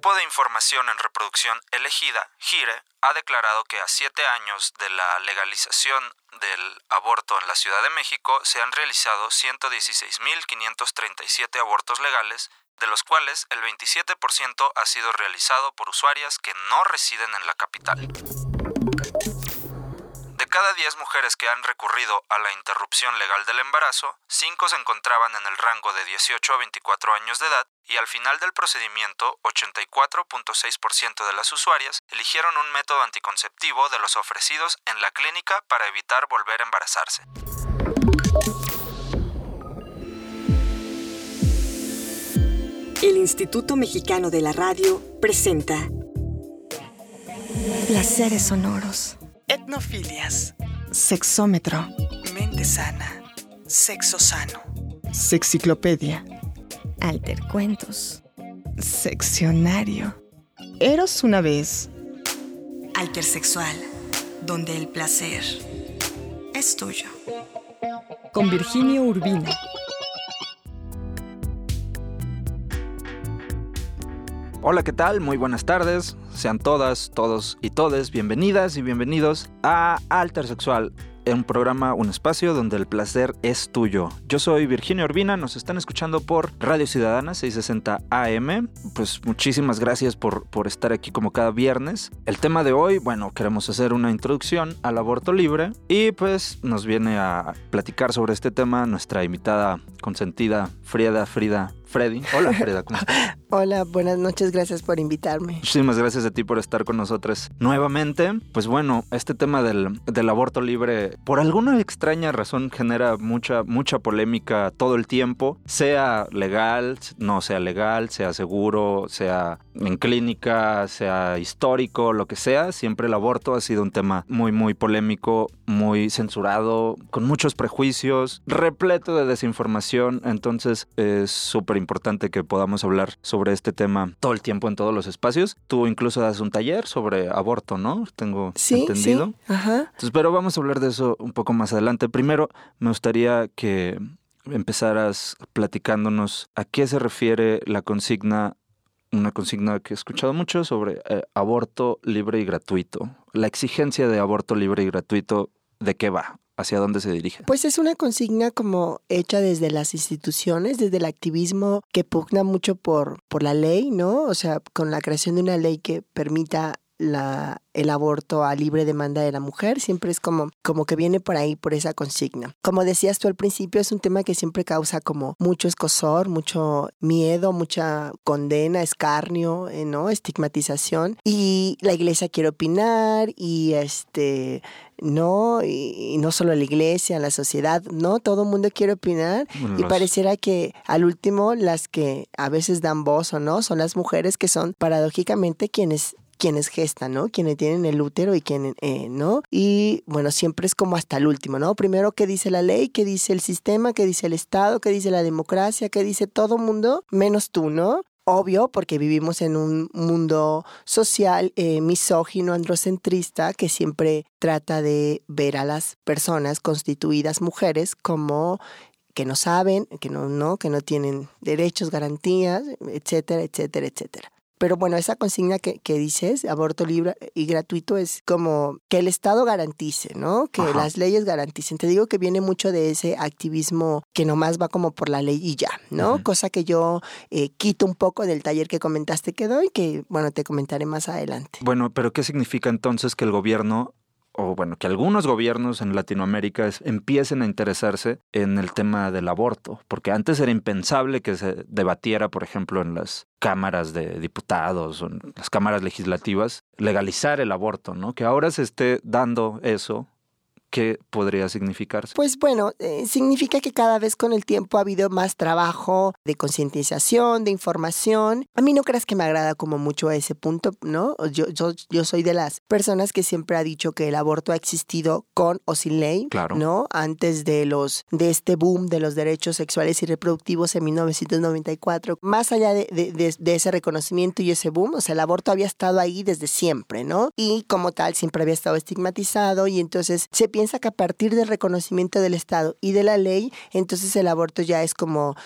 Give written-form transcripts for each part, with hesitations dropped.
Grupo de Información en Reproducción Elegida, GIRE, ha declarado que a 7 años de la legalización del aborto en la Ciudad de México se han realizado 116.537 abortos legales, de los cuales el 27% ha sido realizado por usuarias que no residen en la capital. De cada 10 mujeres que han recurrido a la interrupción legal del embarazo, 5 se encontraban en el rango de 18 a 24 años de edad y al final del procedimiento, 84.6% de las usuarias eligieron un método anticonceptivo de los ofrecidos en la clínica para evitar volver a embarazarse. El Instituto Mexicano de la Radio presenta Placeres sonoros. Etnofilias. Sexómetro. Mente sana. Sexo sano. Sexiclopedia. Altercuentos. Seccionario. Eros una vez. Altersexual, donde el placer es tuyo. Con Virginio Urbina. Hola, ¿qué tal? Muy buenas tardes. Sean todas, todos y todes bienvenidas y bienvenidos a Altersexual, un programa, un espacio donde el placer es tuyo. Yo soy Virginio Urbina, nos están escuchando por Radio Ciudadana 660 AM. Pues muchísimas gracias por estar aquí como cada viernes. El tema de hoy, bueno, queremos hacer una introducción al aborto libre y pues nos viene a platicar sobre este tema nuestra invitada consentida, Frida Freddy. Hola, Frida, ¿cómo estás? Hola, buenas noches, gracias por invitarme. Muchísimas gracias a ti por estar con nosotros nuevamente. Pues bueno, este tema del aborto libre, por alguna extraña razón, genera mucha polémica todo el tiempo, sea legal, no sea legal, sea seguro, sea en clínica, sea histórico, lo que sea. Siempre el aborto ha sido un tema muy polémico, muy censurado, con muchos prejuicios, repleto de desinformación. Entonces es súper importante que podamos hablar sobre este tema todo el tiempo en todos los espacios. Tú incluso das un taller sobre aborto, ¿no? Tengo entendido. Sí, ajá. Entonces, pero vamos a hablar de eso un poco más adelante. Primero, me gustaría que empezaras platicándonos a qué se refiere la consigna, una consigna que he escuchado mucho sobre aborto libre y gratuito. La exigencia de aborto libre y gratuito, ¿de qué va? ¿Hacia dónde se dirige? Pues es una consigna como hecha desde las instituciones, desde el activismo que pugna mucho por la ley, ¿no? O sea, con la creación de una ley que permita el aborto a libre demanda de la mujer, siempre es como que viene por ahí, por esa consigna. Como decías tú al principio, es un tema que siempre causa como mucho escozor, mucho miedo, mucha condena, escarnio, ¿no? Estigmatización. Y la iglesia quiere opinar y no, y no solo la iglesia, la sociedad, no, todo el mundo quiere opinar y pareciera que al último las que a veces dan voz o no son las mujeres que son paradójicamente quienes gestan, ¿no? Quienes tienen el útero y quienes, ¿no? Y bueno, siempre es como hasta el último, ¿no? Primero, ¿qué dice la ley? ¿Qué dice el sistema? ¿Qué dice el Estado? ¿Qué dice la democracia? ¿Qué dice todo mundo? Menos tú, ¿no? Obvio, porque vivimos en un mundo social misógino, androcentrista, que siempre trata de ver a las personas constituidas mujeres como que no saben, que no tienen derechos, garantías, etcétera, etcétera, etcétera. Pero bueno, esa consigna que dices, aborto libre y gratuito, es como que el Estado garantice, ¿no? Que las leyes garanticen. Te digo que viene mucho de ese activismo que nomás va como por la ley y ya, ¿no? Cosa que yo quito un poco del taller que comentaste que doy, que bueno, te comentaré más adelante. Bueno, pero ¿qué significa entonces que el gobierno, o bueno, que algunos gobiernos en Latinoamérica empiecen a interesarse en el tema del aborto? Porque antes era impensable que se debatiera, por ejemplo, en las cámaras de diputados o en las cámaras legislativas, legalizar el aborto, ¿no? Que ahora se esté dando eso. ¿Qué podría significarse? Pues bueno, significa que cada vez con el tiempo ha habido más trabajo de concientización, de información. A mí no creas que me agrada como mucho ese punto, ¿no? Yo soy de las personas que siempre ha dicho que el aborto ha existido con o sin ley, claro, ¿no? Antes de este boom de los derechos sexuales y reproductivos en 1994. Más allá de ese reconocimiento y ese boom, o sea, el aborto había estado ahí desde siempre, ¿no? Y como tal siempre había estado estigmatizado y entonces se piensa piensa que a partir del reconocimiento del Estado y de la ley, entonces el aborto ya es como,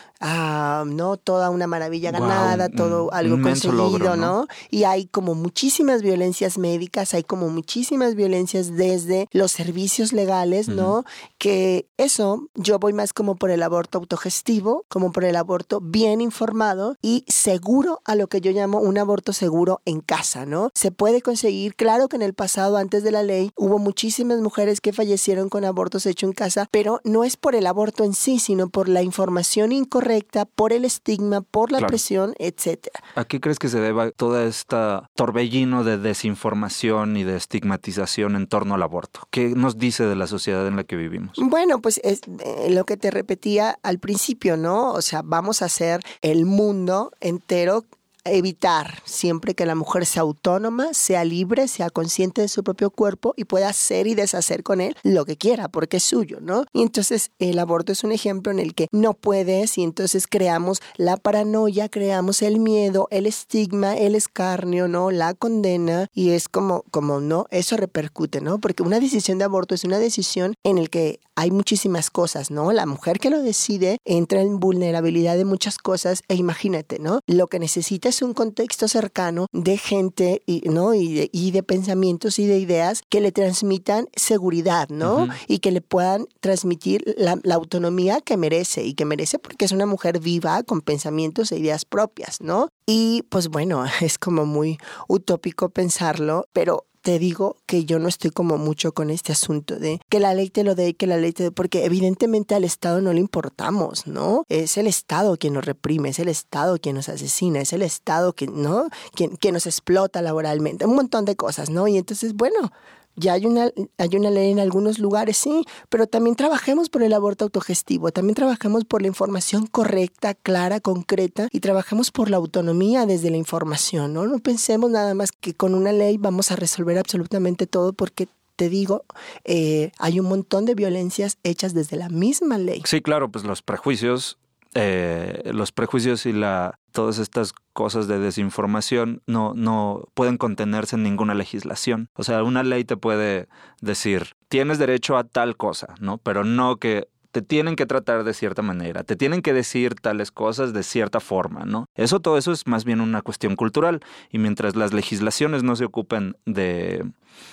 no, toda una maravilla ganada, todo algo conseguido, logro, ¿no? Y hay como muchísimas violencias médicas, hay como muchísimas violencias desde los servicios legales, ¿no? Que eso, yo voy más como por el aborto autogestivo, como por el aborto bien informado y seguro, a lo que yo llamo un aborto seguro en casa, ¿no? Se puede conseguir, claro que en el pasado, antes de la ley, hubo muchísimas mujeres que fallecieron con abortos hechos en casa, pero no es por el aborto en sí, sino por la información incorrecta, por el estigma, por la presión, etcétera. ¿A qué crees que se deba toda esta torbellino de desinformación y de estigmatización en torno al aborto? ¿Qué nos dice de la sociedad en la que vivimos? Bueno, pues es lo que te repetía al principio, ¿no? O sea, vamos a hacer el mundo entero, evitar siempre que la mujer sea autónoma, sea libre, sea consciente de su propio cuerpo y pueda hacer y deshacer con él lo que quiera, porque es suyo, ¿no? Y entonces el aborto es un ejemplo en el que no puedes y entonces creamos la paranoia, creamos el miedo, el estigma, el escarnio, ¿no? La condena y es como no, eso repercute, ¿no? Porque una decisión de aborto es una decisión en el que hay muchísimas cosas, ¿no? La mujer que lo decide entra en vulnerabilidad de muchas cosas e imagínate, ¿no? Lo que necesita es un contexto cercano de gente, ¿no? y de pensamientos y de ideas que le transmitan seguridad, ¿no? Y que le puedan transmitir la autonomía que merece y que merece porque es una mujer viva con pensamientos e ideas propias, ¿no? Y pues bueno, es como muy utópico pensarlo, pero te digo que yo no estoy como mucho con este asunto de que la ley te lo dé y que la ley te dé, porque evidentemente al Estado no le importamos, ¿no? Es el Estado quien nos reprime, es el Estado quien nos asesina, es el Estado quien nos explota laboralmente, un montón de cosas, ¿no? Y entonces, bueno, ya hay una ley en algunos lugares, sí, pero también trabajemos por el aborto autogestivo, también trabajemos por la información correcta, clara, concreta y trabajemos por la autonomía desde la información, ¿no? No pensemos nada más que con una ley vamos a resolver absolutamente todo porque te digo, hay un montón de violencias hechas desde la misma ley. Sí, claro, pues los prejuicios y todas estas cosas de desinformación no pueden contenerse en ninguna legislación. O sea, una ley te puede decir, tienes derecho a tal cosa, ¿no? Pero no que te tienen que tratar de cierta manera, te tienen que decir tales cosas de cierta forma, ¿no? Todo eso es más bien una cuestión cultural. Y mientras las legislaciones no se ocupen de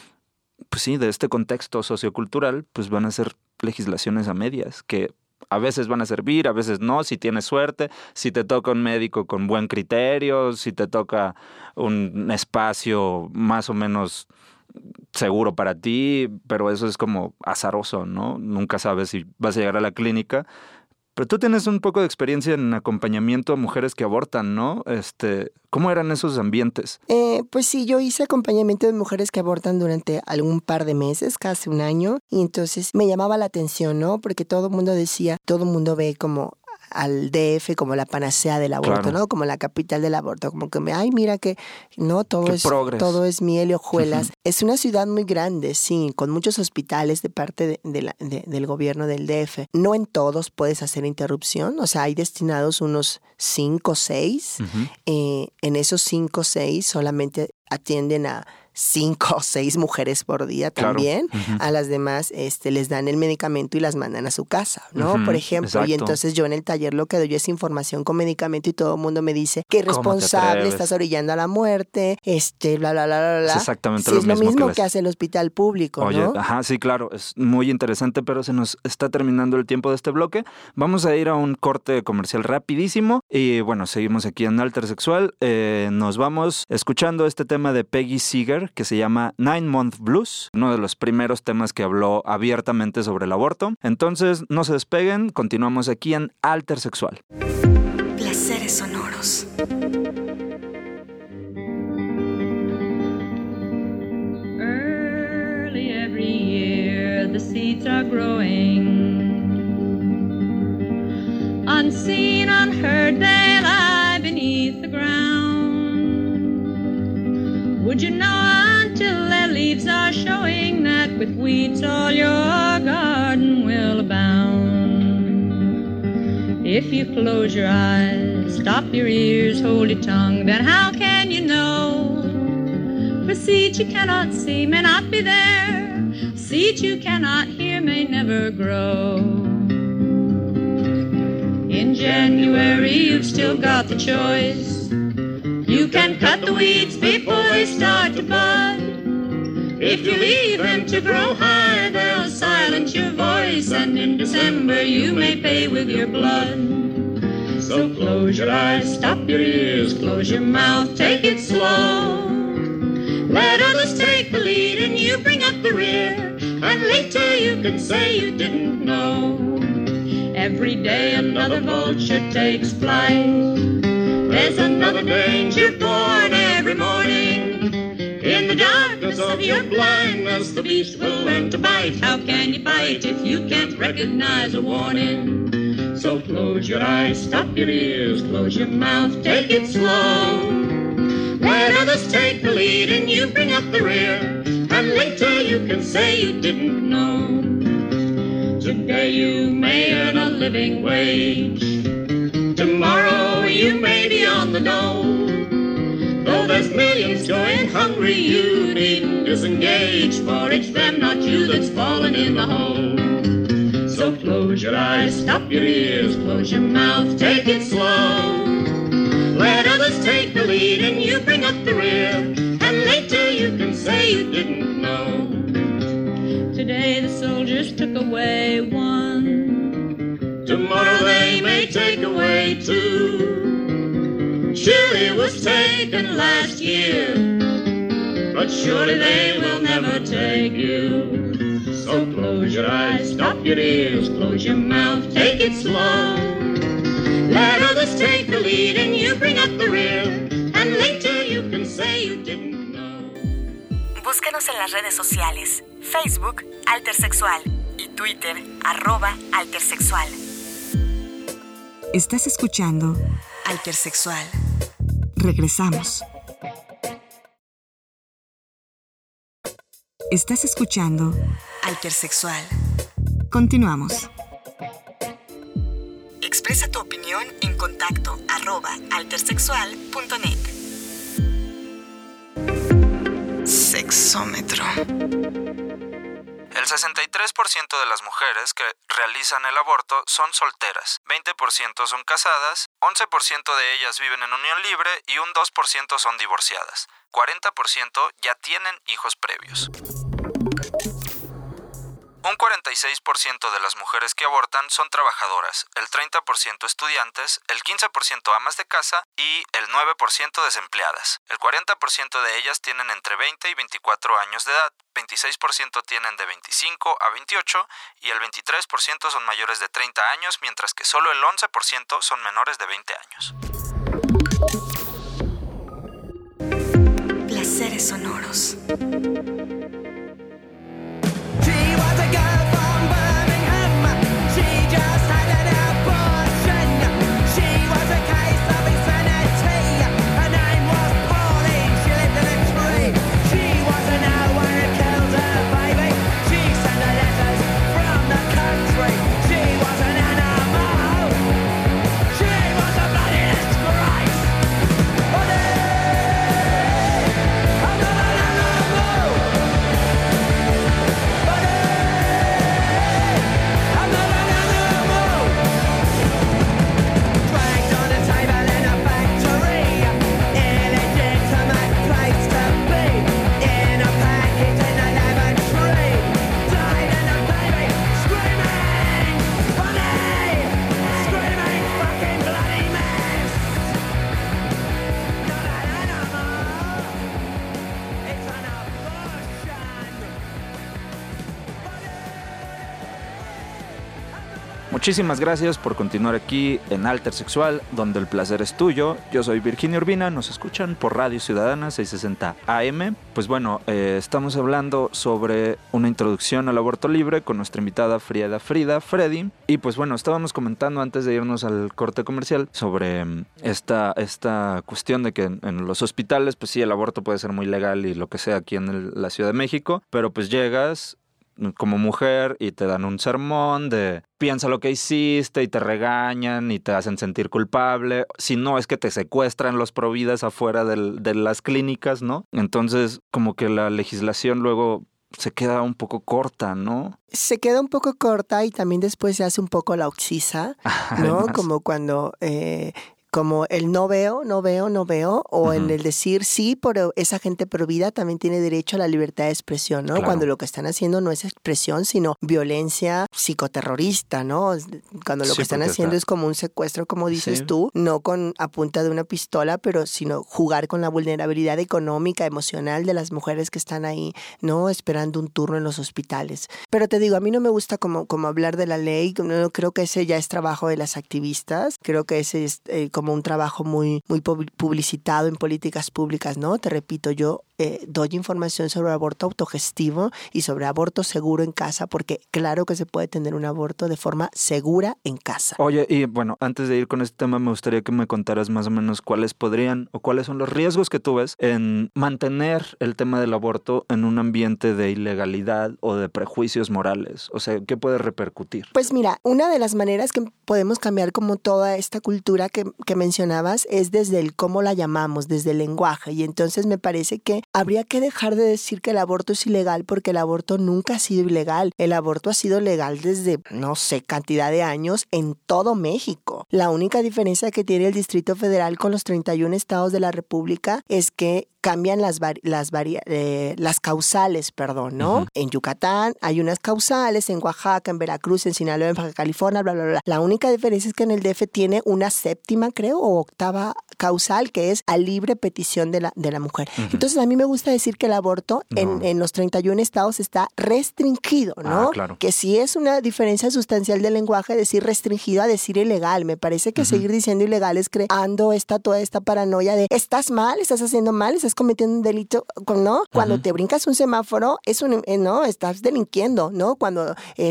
este contexto sociocultural, pues van a ser legislaciones a medias que a veces van a servir, a veces no, si tienes suerte, si te toca un médico con buen criterio, si te toca un espacio más o menos seguro para ti, pero eso es como azaroso, ¿no? Nunca sabes si vas a llegar a la clínica. Pero tú tienes un poco de experiencia en acompañamiento a mujeres que abortan, ¿no? ¿Cómo eran esos ambientes? Pues sí, yo hice acompañamiento de mujeres que abortan durante algún par de meses, casi un año, y entonces me llamaba la atención, ¿no? Porque todo el mundo ve como al DF como la panacea del aborto, claro, ¿no? Como la capital del aborto, como que mira que no todo es miel y hojuelas. Es una ciudad muy grande, sí, con muchos hospitales de parte del gobierno del DF. No en todos puedes hacer interrupción, o sea, hay destinados unos 5 o 6. En esos 5 o 6 solamente atienden a 5 o 6 mujeres por día también. Claro. A las demás les dan el medicamento y las mandan a su casa, ¿no? Por ejemplo. Exacto. Y entonces yo en el taller lo que doy es información con medicamento y todo el mundo me dice que irresponsable, estás orillando a la muerte, bla, bla, bla, bla, bla. Es exactamente sí, lo mismo que hace el hospital público, oye, ¿no? Ajá, sí, claro, es muy interesante, pero se nos está terminando el tiempo de este bloque. Vamos a ir a un corte comercial rapidísimo y bueno, seguimos aquí en Altersexual. Nos vamos escuchando este tema de Peggy Seeger que se llama 9 Month Blues, uno de los primeros temas que habló abiertamente sobre el aborto. Entonces, no se despeguen, continuamos aquí en Altersexual. Placeres sonoros. Early every year the seeds are growing. Unseen, unheard, they lie beneath the ground. Would you know until their leaves are showing that with weeds all your garden will abound? If you close your eyes, stop your ears, hold your tongue, then how can you know? For seeds you cannot see may not be there. seeds you cannot hear may never grow. In January you've still got the choice. You can cut the weeds before they start to bud. If you leave them to grow high, they'll silence your voice, and in December you may pay with your blood. So close your eyes, stop your ears, close your mouth, take it slow. Let others take the lead and you bring up the rear, and later you can say you didn't know. Every day another vulture takes flight. There's another danger born every morning. In the darkness of your blindness, the beast will learn to bite. How can you fight if you can't recognize a warning? So close your eyes, stop your ears, close your mouth, take it slow. Let others take the lead and you bring up the rear, and later you can say you didn't know. Today you may earn a living wage. Tomorrow you may be on the dole. Though there's millions going hungry, you needn't disengage, for it's them, not you, that's fallen in the hole. So close your eyes, stop your ears, close your mouth, take it slow. Let others take the lead and you bring up the rear, and later you can say you didn't know. Today the soldiers took away one. Tomorrow they may take away two. Chile was taken last year, but surely they will never take you. So close your eyes, stop your ears, close your mouth, take it slow. Let others take the lead and you bring up the rear, and later you can say you didn't know. Búscanos en las redes sociales, Facebook, Altersexual, y Twitter, @Altersexual. Estás escuchando Altersexual. Regresamos. Estás escuchando Altersexual. Continuamos. Expresa tu opinión en contacto @altersexual.net. Sexómetro. El 63% de las mujeres que realizan el aborto son solteras, 20% son casadas, 11% de ellas viven en unión libre y un 2% son divorciadas. 40% ya tienen hijos previos. Un 46% de las mujeres que abortan son trabajadoras, el 30% estudiantes, el 15% amas de casa y el 9% desempleadas. El 40% de ellas tienen entre 20 y 24 años de edad, 26% tienen de 25 a 28 y el 23% son mayores de 30 años, mientras que solo el 11% son menores de 20 años. Placeres sonoros. Muchísimas gracias por continuar aquí en Altersexual, donde el placer es tuyo. Yo soy Virginia Urbina, nos escuchan por Radio Ciudadana 660 AM. Pues bueno, estamos hablando sobre una introducción al aborto libre con nuestra invitada Frida Freddy. Y pues bueno, estábamos comentando antes de irnos al corte comercial sobre esta cuestión de que en los hospitales, pues sí, el aborto puede ser muy legal y lo que sea aquí en la Ciudad de México, pero pues llegas como mujer y te dan un sermón de piensa lo que hiciste y te regañan y te hacen sentir culpable. Si no, es que te secuestran los providas afuera de las clínicas, ¿no? Entonces, como que la legislación luego se queda un poco corta, ¿no? Se queda un poco corta y también después se hace un poco la oxisa, ¿no? Además. Como cuando... como el no veo, o en el decir sí, pero esa gente provida también tiene derecho a la libertad de expresión, ¿no? Claro. Cuando lo que están haciendo no es expresión, sino violencia psicoterrorista, ¿no? Cuando lo Sí, que están porque haciendo está- es como un secuestro, como dices Sí. tú, no a punta de una pistola, pero sino jugar con la vulnerabilidad económica, emocional de las mujeres que están ahí, ¿no? Esperando un turno en los hospitales. Pero te digo, a mí no me gusta como hablar de la ley, no creo que ese ya es trabajo de las activistas, creo que ese es como un trabajo muy publicitado en políticas públicas, ¿no? Te repito, yo doy información sobre aborto autogestivo y sobre aborto seguro en casa, porque claro que se puede tener un aborto de forma segura en casa. Oye, y bueno, antes de ir con este tema, me gustaría que me contaras más o menos cuáles podrían o cuáles son los riesgos que tú ves en mantener el tema del aborto en un ambiente de ilegalidad o de prejuicios morales. O sea, ¿qué puede repercutir? Pues mira, una de las maneras que podemos cambiar como toda esta cultura que mencionabas es desde el cómo la llamamos, desde el lenguaje. Y entonces me parece que habría que dejar de decir que el aborto es ilegal, porque el aborto nunca ha sido ilegal. El aborto ha sido legal desde, no sé, cantidad de años en todo México. La única diferencia que tiene el Distrito Federal con los 31 estados de la República es que cambian las causales, ¿no? Uh-huh. En Yucatán hay unas causales, en Oaxaca, en Veracruz, en Sinaloa, en Baja California, bla, bla, bla. La única diferencia es que en el DF tiene una séptima, creo, o octava causal, que es a libre petición de la mujer. Uh-huh. Entonces, a mí me gusta decir que el aborto en los 31 estados está restringido, ¿no? Claro. Que sí es una diferencia sustancial del lenguaje decir restringido a decir ilegal. Me parece que seguir diciendo ilegal es creando toda esta paranoia de estás mal, estás haciendo mal, estás cometiendo un delito, ¿no? Cuando te brincas un semáforo, no, estás delinquiendo, ¿no? Cuando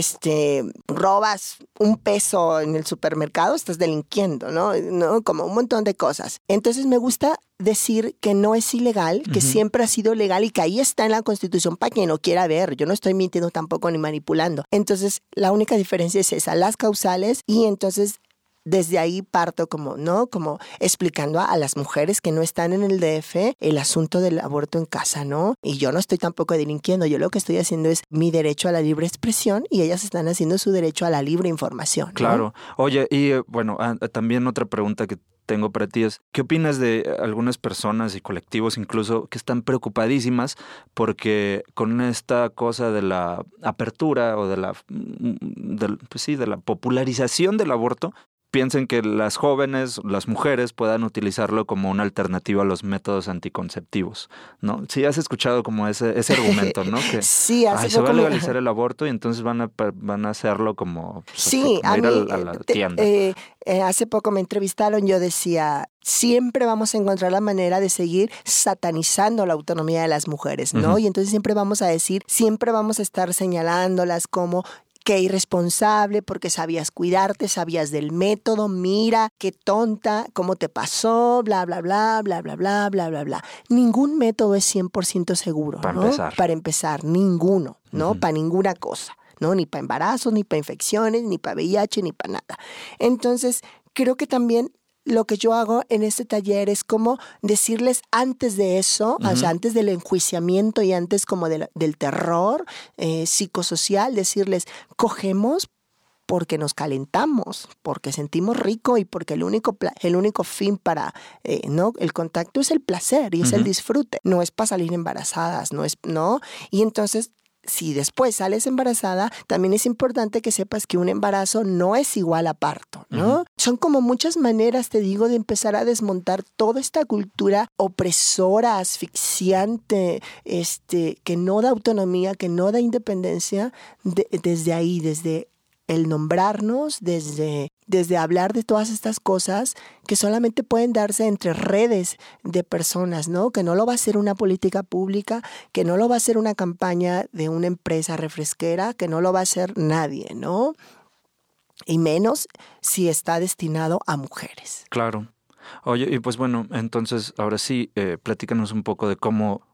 robas un peso en el supermercado, estás delinquiendo, ¿no? Como un montón de cosas. Entonces me gusta decir que no es ilegal, que siempre ha sido legal y que ahí está en la Constitución para quien no quiera ver. Yo no estoy mintiendo tampoco ni manipulando. Entonces, la única diferencia es esa, las causales, y entonces desde ahí parto como explicando a las mujeres que no están en el DF el asunto del aborto en casa, ¿no? Y yo no estoy tampoco delinquiendo, yo lo que estoy haciendo es mi derecho a la libre expresión y ellas están haciendo su derecho a la libre información, ¿no? Claro. Oye, y bueno, también otra pregunta que tengo para ti es, ¿qué opinas de algunas personas y colectivos incluso que están preocupadísimas porque con esta cosa de la apertura o de la popularización del aborto, piensen que las jóvenes, las mujeres puedan utilizarlo como una alternativa a los métodos anticonceptivos, ¿no? Sí, has escuchado como ese argumento, ¿no? Que sí, se va a legalizar el aborto y entonces van a hacerlo como, sí, como ir a la tienda. Hace poco me entrevistaron, yo decía, siempre vamos a encontrar la manera de seguir satanizando la autonomía de las mujeres, ¿no? Uh-huh. Y entonces siempre vamos a estar señalándolas como qué irresponsable, porque sabías cuidarte, sabías del método, mira, qué tonta, cómo te pasó, bla, bla, bla, bla, bla, bla, bla, bla, bla. Ningún método es 100% seguro, ¿no? Para empezar, ninguno, ¿no? Uh-huh. Para ninguna cosa, ¿no? Ni para embarazos, ni para infecciones, ni para VIH, ni para nada. Entonces, creo que también lo que yo hago en este taller es como decirles antes de eso, uh-huh. O sea, antes del enjuiciamiento y antes como del terror psicosocial, decirles, cogemos porque nos calentamos, porque sentimos rico y porque el único fin para no el contacto es el placer y es uh-huh. El disfrute, no es para salir embarazadas, no, y entonces si después sales embarazada, también es importante que sepas que un embarazo no es igual a parto, ¿no? Uh-huh. Son como muchas maneras, te digo, de empezar a desmontar toda esta cultura opresora, asfixiante, que no da autonomía, que no da independencia, desde ahí, desde el nombrarnos, desde hablar de todas estas cosas que solamente pueden darse entre redes de personas, ¿no? Que no lo va a hacer una política pública, que no lo va a hacer una campaña de una empresa refresquera, que no lo va a hacer nadie, ¿no? Y menos si está destinado a mujeres. Claro. Oye, y pues bueno, entonces ahora sí, platícanos un poco de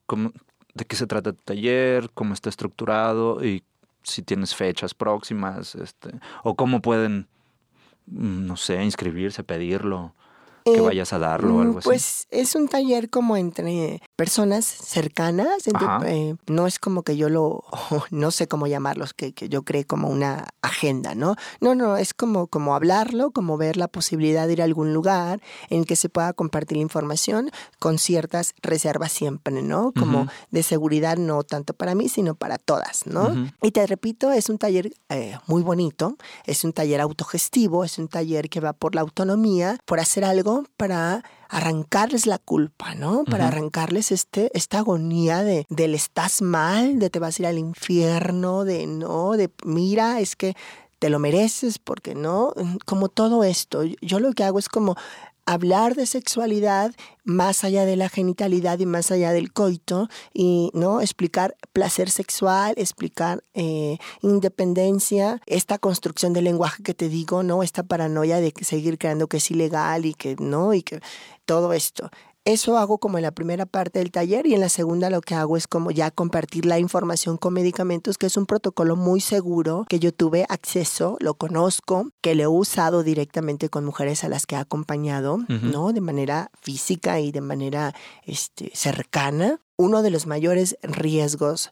de qué se trata tu taller, cómo está estructurado y si tienes fechas próximas, o cómo pueden, no sé, inscribirse, pedirlo. que vayas a darlo o algo así? Pues es un taller como entre personas cercanas, no es como que yo no sé cómo llamarlos, que yo cree como una agenda, ¿no? No, es como hablarlo, como ver la posibilidad de ir a algún lugar en que se pueda compartir la información con ciertas reservas siempre, ¿no? Como de seguridad, no tanto para mí, sino para todas, ¿no? Y te repito, es un taller muy bonito, es un taller autogestivo, es un taller que va por la autonomía, por hacer algo para arrancarles la culpa, ¿no? Para arrancarles esta agonía del estás mal, de te vas a ir al infierno, de mira, es que te lo mereces, porque no, como todo esto. Yo lo que hago es como hablar de sexualidad más allá de la genitalidad y más allá del coito, y no explicar placer sexual, explicar independencia, esta construcción del lenguaje que te digo, no, esta paranoia de seguir creando que es ilegal y que no, y que todo esto. Eso hago como en la primera parte del taller, y en la segunda lo que hago es como ya compartir la información con medicamentos, que es un protocolo muy seguro que yo tuve acceso, lo conozco, que lo he usado directamente con mujeres a las que he acompañado, ¿no? De manera física y de manera cercana. Uno de los mayores riesgos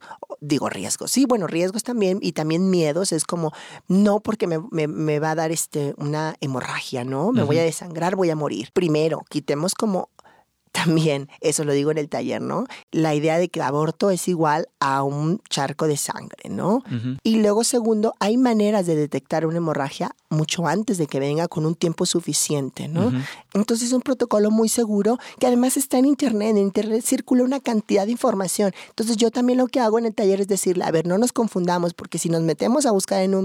también, y también miedos, es como, no porque me va a dar una hemorragia, ¿no? Me voy a desangrar, voy a morir. Primero, quitemos como también, eso lo digo en el taller, ¿no? La idea de que el aborto es igual a un charco de sangre, ¿no? Y luego, segundo, hay maneras de detectar una hemorragia mucho antes de que venga, con un tiempo suficiente, ¿no? Entonces es un protocolo muy seguro, que además está en internet. En internet circula una cantidad de información. Entonces yo también lo que hago en el taller es decirle, a ver, no nos confundamos, porque si nos metemos a buscar en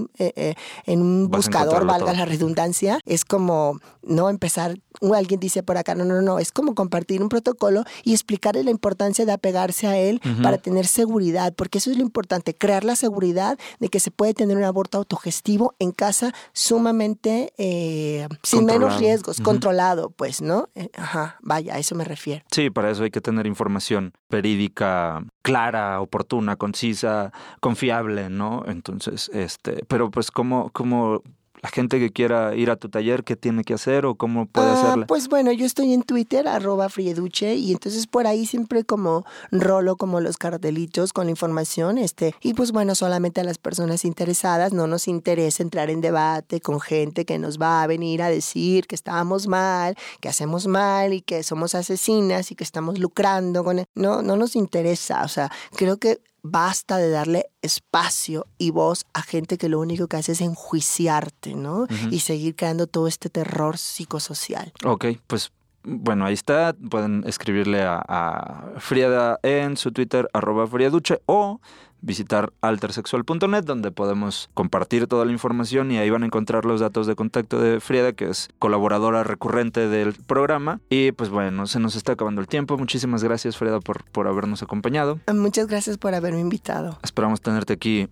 un buscador, valga la redundancia, es como, no empezar, alguien dice por acá, no, es como compartir un protocolo y explicarle la importancia de apegarse a él para tener seguridad, porque eso es lo importante, crear la seguridad de que se puede tener un aborto autogestivo en casa, sumamente sin menos riesgos, controlado, pues, ¿no? Vaya, a eso me refiero. Sí, para eso hay que tener información verídica, clara, oportuna, concisa, confiable, ¿no? Entonces, pero pues como la gente que quiera ir a tu taller, ¿qué tiene que hacer o cómo puede hacerla? Pues bueno, yo estoy en Twitter, @frieduche, y entonces por ahí siempre como rolo como los cartelitos con la información, y pues bueno, solamente a las personas interesadas. No nos interesa entrar en debate con gente que nos va a venir a decir que estábamos mal, que hacemos mal y que somos asesinas y que estamos lucrando con no nos interesa. O sea, creo que basta de darle espacio y voz a gente que lo único que hace es enjuiciarte, ¿no? Y seguir creando todo este terror psicosocial. Ok, pues bueno, ahí está. Pueden escribirle a Frieda en su Twitter, @frieduche, o visitar altersexual.net, donde podemos compartir toda la información, y ahí van a encontrar los datos de contacto de Frieda, que es colaboradora recurrente del programa. Y pues bueno, se nos está acabando el tiempo. Muchísimas gracias, Frieda, por habernos acompañado. Muchas gracias por haberme invitado. Esperamos tenerte aquí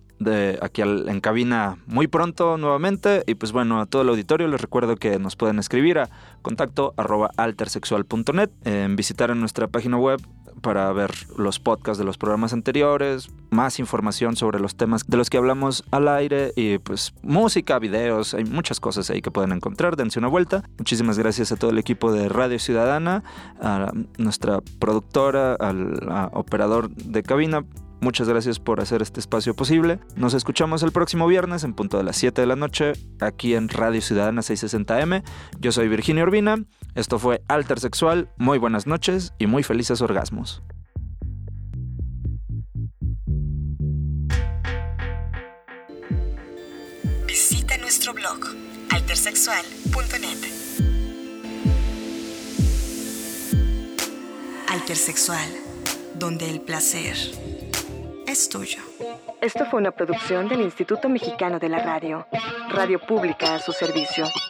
en cabina muy pronto nuevamente. Y pues bueno, a todo el auditorio les recuerdo que nos pueden escribir a contacto @altersexual.net, visitar en nuestra página web para ver los podcasts de los programas anteriores, más información sobre los temas de los que hablamos al aire, y pues música, videos, hay muchas cosas ahí que pueden encontrar. Dense una vuelta. Muchísimas gracias a todo el equipo de Radio Ciudadana, a nuestra productora, al operador de cabina. Muchas gracias por hacer este espacio posible. Nos escuchamos el próximo viernes en punto de las 7 de la noche aquí en Radio Ciudadana 660M. Yo soy Virginia Urbina. Esto fue Altersexual. Muy buenas noches y muy felices orgasmos. Visita nuestro blog altersexual.net. Altersexual, donde el placer es tuyo. Esto fue una producción del Instituto Mexicano de la Radio. Radio pública a su servicio.